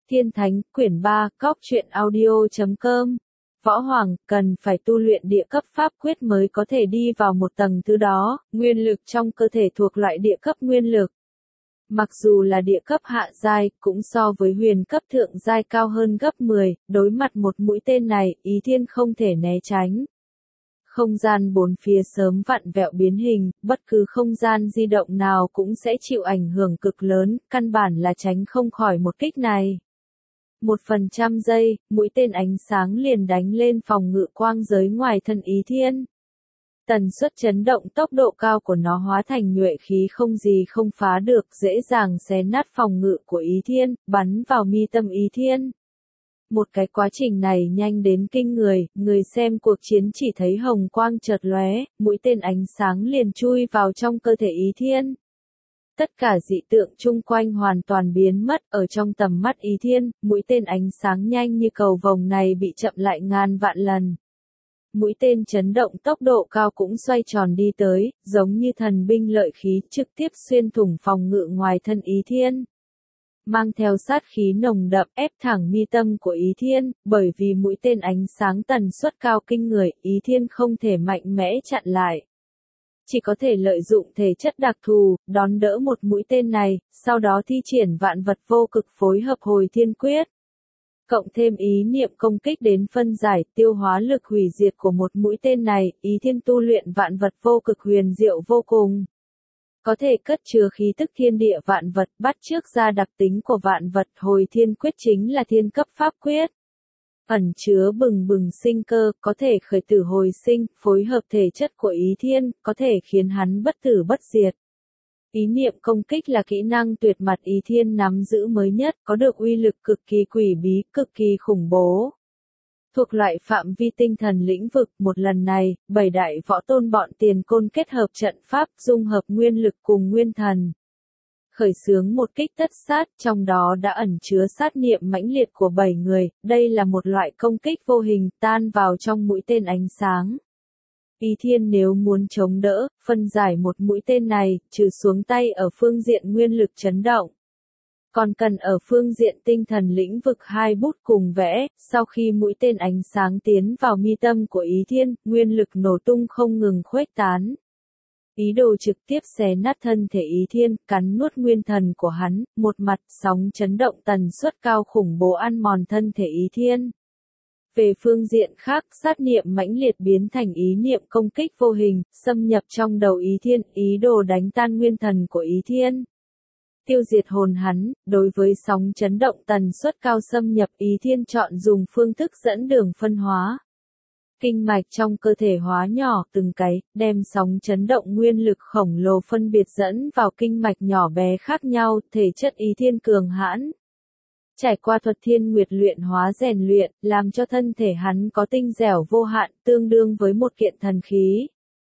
Thiên Thánh, quyển 3, Cóc truyện audio.com. Võ Hoàng, cần phải tu luyện địa cấp pháp quyết mới có thể đi vào một tầng thứ đó, nguyên lực trong cơ thể thuộc loại địa cấp nguyên lực. Mặc dù là địa cấp hạ giai, cũng so với huyền cấp thượng giai cao hơn gấp 10, đối mặt một mũi tên này, Ý Thiên không thể né tránh. Không gian bốn phía sớm vặn vẹo biến hình, bất cứ không gian di động nào cũng sẽ chịu ảnh hưởng cực lớn, căn bản là tránh không khỏi một kích này. 1% giây, mũi tên ánh sáng liền đánh lên phòng ngự quang giới ngoài thân Ý Thiên. Tần suất chấn động tốc độ cao của nó hóa thành nhuệ khí không gì không phá được, dễ dàng xé nát phòng ngự của Ý Thiên, bắn vào mi tâm Ý Thiên. Một cái quá trình này nhanh đến kinh người, người xem cuộc chiến chỉ thấy hồng quang chợt lóe, mũi tên ánh sáng liền chui vào trong cơ thể Ý Thiên. Tất cả dị tượng chung quanh hoàn toàn biến mất, ở trong tầm mắt Ý Thiên, mũi tên ánh sáng nhanh như cầu vồng này bị chậm lại ngàn vạn lần. Mũi tên chấn động tốc độ cao cũng xoay tròn đi tới, giống như thần binh lợi khí trực tiếp xuyên thủng phòng ngự ngoài thân Ý Thiên. Mang theo sát khí nồng đậm ép thẳng mi tâm của Ý Thiên, bởi vì mũi tên ánh sáng tần suất cao kinh người, Ý Thiên không thể mạnh mẽ chặn lại. Chỉ có thể lợi dụng thể chất đặc thù, đón đỡ một mũi tên này, sau đó thi triển vạn vật vô cực phối hợp hồi thiên quyết. Cộng thêm ý niệm công kích đến phân giải, tiêu hóa lực hủy diệt của một mũi tên này, Ý Thiên tu luyện vạn vật vô cực huyền diệu vô cùng. Có thể cất chứa khí tức thiên địa vạn vật, bắt chước ra đặc tính của vạn vật, hồi thiên quyết chính là thiên cấp pháp quyết. Ẩn chứa bừng bừng sinh cơ, có thể khởi tử hồi sinh, phối hợp thể chất của Ý Thiên, có thể khiến hắn bất tử bất diệt. Ý niệm công kích là kỹ năng tuyệt mặt Ý Thiên nắm giữ mới nhất, có được uy lực cực kỳ quỷ bí, cực kỳ khủng bố. Thuộc loại phạm vi tinh thần lĩnh vực, một lần này, 7 đại võ tôn bọn Tiền Côn kết hợp trận pháp, dung hợp nguyên lực cùng nguyên thần. Khởi xướng một kích tất sát, trong đó đã ẩn chứa sát niệm mãnh liệt của 7 người, đây là một loại công kích vô hình, tan vào trong mũi tên ánh sáng. Ý Thiên nếu muốn chống đỡ, phân giải một mũi tên này, trừ xuống tay ở phương diện nguyên lực chấn động. Còn cần ở phương diện tinh thần lĩnh vực hai bút cùng vẽ, sau khi mũi tên ánh sáng tiến vào mi tâm của Ý Thiên, nguyên lực nổ tung không ngừng khuếch tán. Ý đồ trực tiếp xé nát thân thể Ý Thiên, cắn nuốt nguyên thần của hắn, một mặt sóng chấn động tần suất cao khủng bố ăn mòn thân thể Ý Thiên. Về phương diện khác, sát niệm mãnh liệt biến thành ý niệm công kích vô hình, xâm nhập trong đầu Ý Thiên, ý đồ đánh tan nguyên thần của Ý Thiên. Tiêu diệt hồn hắn, đối với sóng chấn động tần suất cao xâm nhập Ý Thiên chọn dùng phương thức dẫn đường phân hóa. Kinh mạch trong cơ thể hóa nhỏ từng cái, đem sóng chấn động nguyên lực khổng lồ phân biệt dẫn vào kinh mạch nhỏ bé khác nhau, thể chất Ý Thiên cường hãn. Trải qua thuật thiên nguyệt luyện hóa rèn luyện, làm cho thân thể hắn có tinh dẻo vô hạn, tương đương với một kiện thần khí.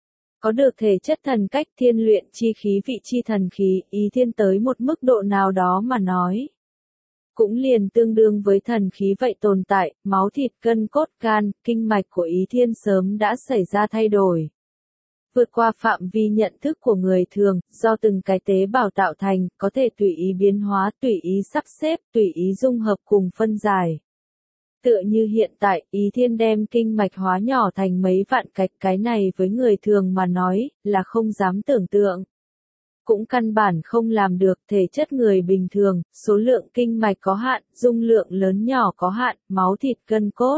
Có được thể chất thần cách thiên luyện chi khí vị chi thần khí, Ý Thiên tới một mức độ nào đó mà nói. Cũng liền tương đương với thần khí vậy tồn tại, máu thịt gân cốt gan, kinh mạch của Ý Thiên sớm đã xảy ra thay đổi. Vượt qua phạm vi nhận thức của người thường, do từng cái tế bào tạo thành, có thể tùy ý biến hóa, tùy ý sắp xếp, tùy ý dung hợp cùng phân giải. Tựa như hiện tại, Ý Thiên đem kinh mạch hóa nhỏ thành mấy vạn cái này với người thường mà nói, là không dám tưởng tượng. Cũng căn bản không làm được, thể chất người bình thường, số lượng kinh mạch có hạn, dung lượng lớn nhỏ có hạn, máu thịt gân cốt.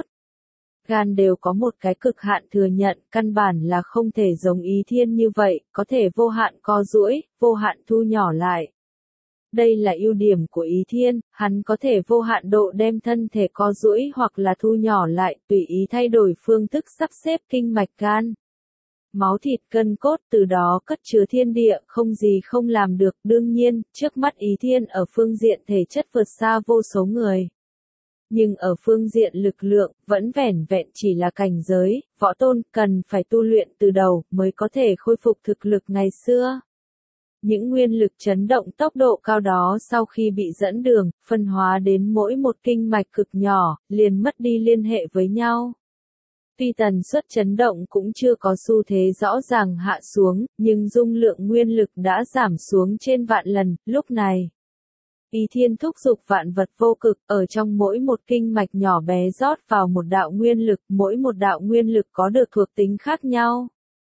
Gan đều có một cái cực hạn thừa nhận, căn bản là không thể giống Ý Thiên như vậy, có thể vô hạn co duỗi, vô hạn thu nhỏ lại. Đây là ưu điểm của Ý Thiên, hắn có thể vô hạn độ đem thân thể co duỗi hoặc là thu nhỏ lại, tùy ý thay đổi phương thức sắp xếp kinh mạch gan. Máu thịt gân cốt từ đó cất chứa thiên địa, không gì không làm được, đương nhiên, trước mắt Ý Thiên ở phương diện thể chất vượt xa vô số người. Nhưng ở phương diện lực lượng, vẫn vẻn vẹn chỉ là cảnh giới, võ tôn, cần phải tu luyện từ đầu, mới có thể khôi phục thực lực ngày xưa. Những nguyên lực chấn động tốc độ cao đó sau khi bị dẫn đường, phân hóa đến mỗi một kinh mạch cực nhỏ, liền mất đi liên hệ với nhau. Tuy tần suất chấn động cũng chưa có xu thế rõ ràng hạ xuống, nhưng dung lượng nguyên lực đã giảm xuống trên vạn lần, lúc này. Ý Thiên thúc giục vạn vật vô cực, ở trong mỗi một kinh mạch nhỏ bé rót vào một đạo nguyên lực, mỗi một đạo nguyên lực có được thuộc tính khác nhau.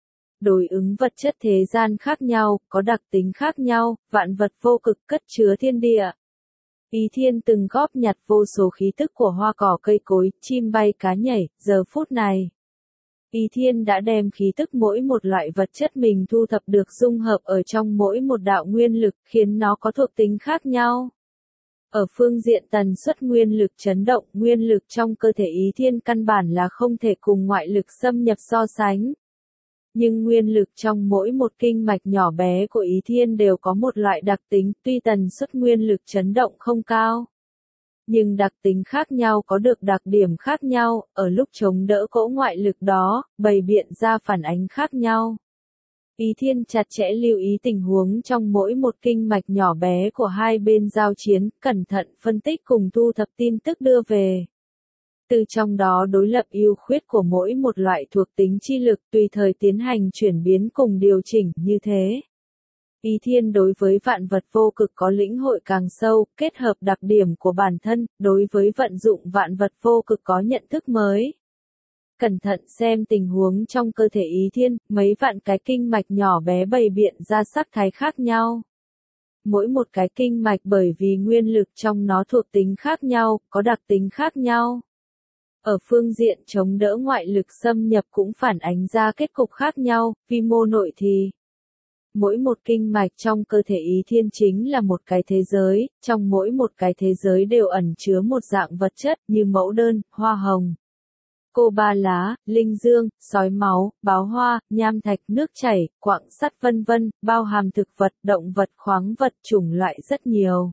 Đối ứng vật chất thế gian khác nhau, có đặc tính khác nhau, vạn vật vô cực cất chứa thiên địa. Ý Thiên từng góp nhặt vô số khí tức của hoa cỏ cây cối, chim bay cá nhảy, giờ phút này. Ý Thiên đã đem khí tức mỗi một loại vật chất mình thu thập được dung hợp ở trong mỗi một đạo nguyên lực, khiến nó có thuộc tính khác nhau. Ở phương diện tần suất nguyên lực chấn động, nguyên lực trong cơ thể Ý Thiên căn bản là không thể cùng ngoại lực xâm nhập so sánh. Nhưng nguyên lực trong mỗi một kinh mạch nhỏ bé của Ý Thiên đều có một loại đặc tính, tuy tần suất nguyên lực chấn động không cao. Nhưng đặc tính khác nhau có được đặc điểm khác nhau, ở lúc chống đỡ cỗ ngoại lực đó, bày biện ra phản ánh khác nhau. Ý Thiên chặt chẽ lưu ý tình huống trong mỗi một kinh mạch nhỏ bé của hai bên giao chiến, cẩn thận phân tích cùng thu thập tin tức đưa về. Từ trong đó đối lập ưu khuyết của mỗi một loại thuộc tính chi lực tùy thời tiến hành chuyển biến cùng điều chỉnh như thế. Ý Thiên đối với vạn vật vô cực có lĩnh hội càng sâu, kết hợp đặc điểm của bản thân, đối với vận dụng vạn vật vô cực có nhận thức mới. Cẩn thận xem tình huống trong cơ thể Ý Thiên, mấy vạn cái kinh mạch nhỏ bé bày biện ra sắc thái khác nhau. Mỗi một cái kinh mạch bởi vì nguyên lực trong nó thuộc tính khác nhau, có đặc tính khác nhau. Ở phương diện chống đỡ ngoại lực xâm nhập cũng phản ánh ra kết cục khác nhau, vi mô nội thì. Mỗi một kinh mạch trong cơ thể Ý Thiên chính là một cái thế giới, trong mỗi một cái thế giới đều ẩn chứa một dạng vật chất như mẫu đơn, hoa hồng, cô ba lá, linh dương, sói máu, báo hoa, nham thạch, nước chảy, quặng sắt vân vân, bao hàm thực vật, động vật, khoáng vật, chủng loại rất nhiều.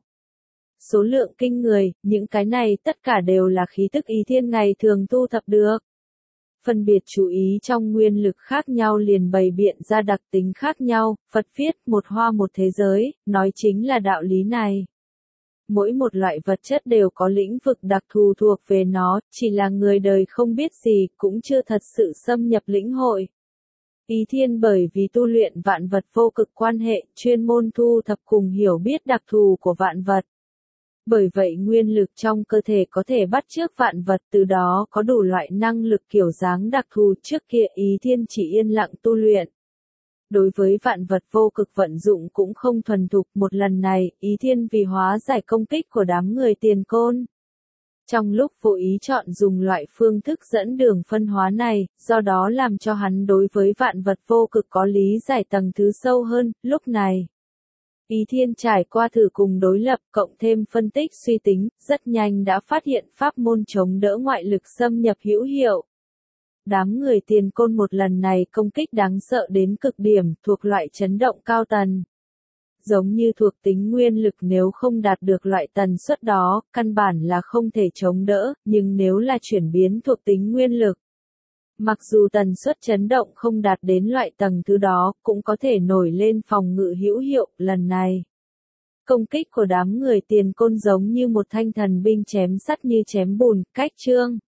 Số lượng kinh người, những cái này tất cả đều là khí tức Ý Thiên ngày thường thu thập được. Phân biệt chú ý trong nguyên lực khác nhau liền bày biện ra đặc tính khác nhau, Phật viết một hoa một thế giới, nói chính là đạo lý này. Mỗi một loại vật chất đều có lĩnh vực đặc thù thuộc về nó, chỉ là người đời không biết gì, cũng chưa thật sự xâm nhập lĩnh hội. Ý Thiên bởi vì tu luyện vạn vật vô cực quan hệ, chuyên môn thu thập cùng hiểu biết đặc thù của vạn vật. Bởi vậy nguyên lực trong cơ thể có thể bắt chước vạn vật, từ đó có đủ loại năng lực kiểu dáng đặc thù. Trước kia Ý Thiên chỉ yên lặng tu luyện. Đối với vạn vật vô cực vận dụng cũng không thuần thục, một lần này, Ý Thiên vì hóa giải công kích của đám người Tiền Côn. Trong lúc vô ý chọn dùng loại phương thức dẫn đường phân hóa này, do đó làm cho hắn đối với vạn vật vô cực có lý giải tầng thứ sâu hơn, lúc này. Ý Thiên trải qua thử cùng đối lập, cộng thêm phân tích suy tính, rất nhanh đã phát hiện pháp môn chống đỡ ngoại lực xâm nhập hữu hiệu. Đám người Tiền Côn một lần này công kích đáng sợ đến cực điểm, thuộc loại chấn động cao tần. Giống như thuộc tính nguyên lực nếu không đạt được loại tần suất đó, căn bản là không thể chống đỡ, nhưng nếu là chuyển biến thuộc tính nguyên lực. Mặc dù tần suất chấn động không đạt đến loại tầng thứ đó, cũng có thể nổi lên phòng ngự hữu hiệu, lần này. Công kích của đám người Tiền Côn giống như một thanh thần binh chém sắt như chém bùn, cách chương.